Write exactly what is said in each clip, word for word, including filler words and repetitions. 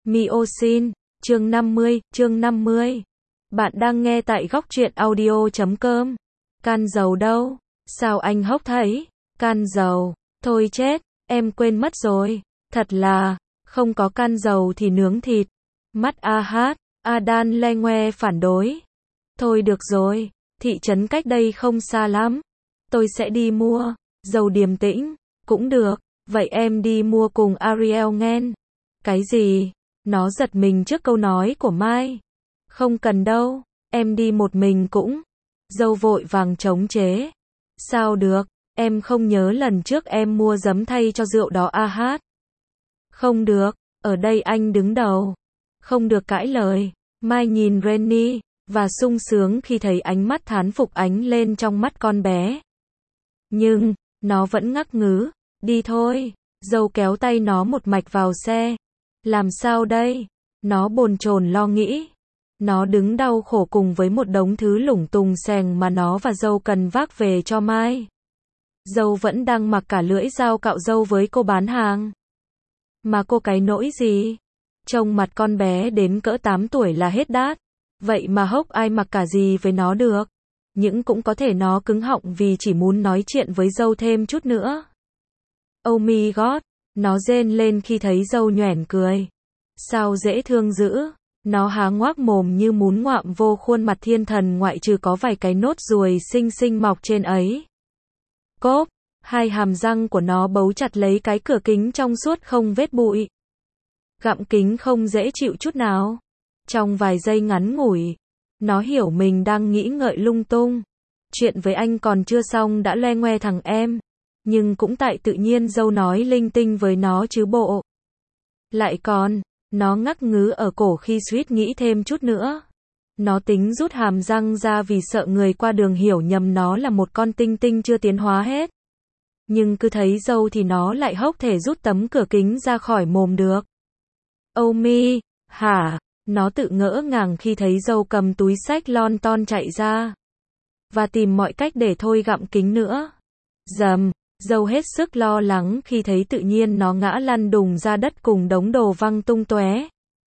Miosin, chương năm mươi, chương năm mươi. Bạn đang nghe tại góc truyện audio chấm com. Can dầu đâu? Sao anh hốc thấy? Can dầu. Thôi chết, em quên mất rồi. Thật là, không có can dầu thì nướng thịt. Mắt a hát, Adan le ngoe phản đối. Thôi được rồi, thị trấn cách đây không xa lắm. Tôi sẽ đi mua. Dầu điềm tĩnh. Cũng được, vậy em đi mua cùng Ariel nghen. Cái gì? Nó giật mình trước câu nói của Mai. Không cần đâu, em đi một mình cũng. Dâu vội vàng chống chế. Sao được, em không nhớ lần trước em mua giấm thay cho rượu đó a hát. Không được, ở đây anh đứng đầu. Không được cãi lời. Mai nhìn Rennie, và sung sướng khi thấy ánh mắt thán phục ánh lên trong mắt con bé. Nhưng, nó vẫn ngắc ngứ. Đi thôi. Dâu kéo tay nó một mạch vào xe. Làm sao đây? Nó bồn chồn lo nghĩ. Nó đứng đau khổ cùng với một đống thứ lủng tùng xèng mà nó và dâu cần vác về cho Mai. Dâu vẫn đang mặc cả lưỡi dao cạo râu với cô bán hàng. Mà cô cái nỗi gì? Trông mặt con bé đến cỡ tám tuổi là hết đát. Vậy mà hốc ai mặc cả gì với nó được. Nhưng cũng có thể nó cứng họng vì chỉ muốn nói chuyện với dâu thêm chút nữa. Oh my god, nó rên lên khi thấy dâu nhoẻn cười. Sao dễ thương dữ. Nó há ngoác mồm như muốn ngoạm vô khuôn mặt thiên thần ngoại trừ có vài cái nốt ruồi xinh xinh mọc trên ấy. Cốp, hai hàm răng của nó bấu chặt lấy cái cửa kính trong suốt không vết bụi. Gặm kính không dễ chịu chút nào. Trong vài giây ngắn ngủi, nó hiểu mình đang nghĩ ngợi lung tung. Chuyện với anh còn chưa xong đã loe ngoe thằng em. Nhưng cũng tại tự nhiên dâu nói linh tinh với nó chứ bộ. Lại còn, nó ngắc ngứ ở cổ khi suýt nghĩ thêm chút nữa. Nó tính rút hàm răng ra vì sợ người qua đường hiểu nhầm nó là một con tinh tinh chưa tiến hóa hết. Nhưng cứ thấy dâu thì nó lại hốc thể rút tấm cửa kính ra khỏi mồm được. Oh mi, hả? Nó tự ngỡ ngàng khi thấy dâu cầm túi xách lon ton chạy ra. Và tìm mọi cách để thôi gặm kính nữa. Dầm. Dâu hết sức lo lắng khi thấy tự nhiên nó ngã lăn đùng ra đất cùng đống đồ văng tung tóe.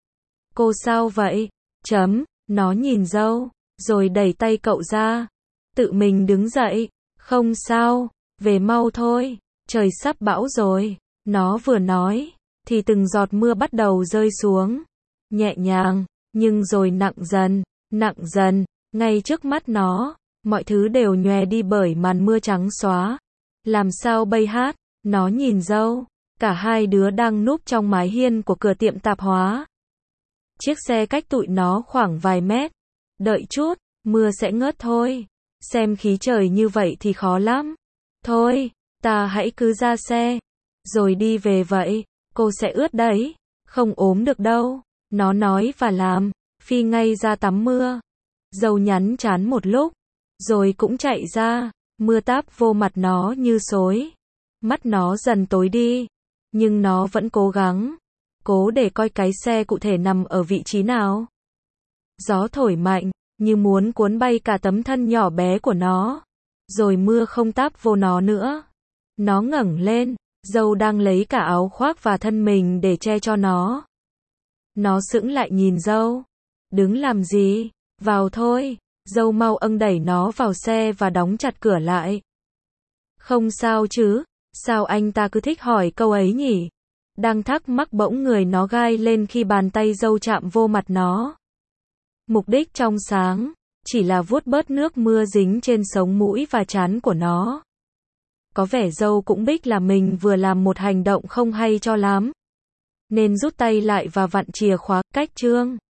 Cô sao vậy? Chấm, nó nhìn dâu, rồi đẩy tay cậu ra. Tự mình đứng dậy, không sao, về mau thôi, trời sắp bão rồi. Nó vừa nói, thì từng giọt mưa bắt đầu rơi xuống. Nhẹ nhàng, nhưng rồi nặng dần, nặng dần, ngay trước mắt nó, mọi thứ đều nhòe đi bởi màn mưa trắng xóa. Làm sao bây hát? Nó nhìn dâu. Cả hai đứa đang núp trong mái hiên của cửa tiệm tạp hóa. Chiếc xe cách tụi nó khoảng vài mét. Đợi chút, mưa sẽ ngớt thôi. Xem khí trời như vậy thì khó lắm. Thôi, ta hãy cứ ra xe. Rồi đi về vậy. Cô sẽ ướt đấy. Không ốm được đâu. Nó nói và làm. Phi ngay ra tắm mưa. Dâu nhắn chán một lúc. Rồi cũng chạy ra. Mưa táp vô mặt nó như xối. Mắt nó dần tối đi. Nhưng nó vẫn cố gắng. Cố để coi cái xe cụ thể nằm ở vị trí nào. Gió thổi mạnh, như muốn cuốn bay cả tấm thân nhỏ bé của nó. Rồi mưa không táp vô nó nữa. Nó ngẩng lên, dâu đang lấy cả áo khoác và thân mình để che cho nó. Nó sững lại nhìn dâu. Đứng làm gì? Vào thôi. Dâu mau âng đẩy nó vào xe và đóng chặt cửa lại. Không sao chứ? Sao anh ta cứ thích hỏi câu ấy nhỉ? Đang thắc mắc bỗng người nó gai lên khi bàn tay dâu chạm vô mặt nó. Mục đích trong sáng, chỉ là vuốt bớt nước mưa dính trên sống mũi và trán của nó. Có vẻ dâu cũng biết là mình vừa làm một hành động không hay cho lắm. Nên rút tay lại và vặn chìa khóa, cách trương.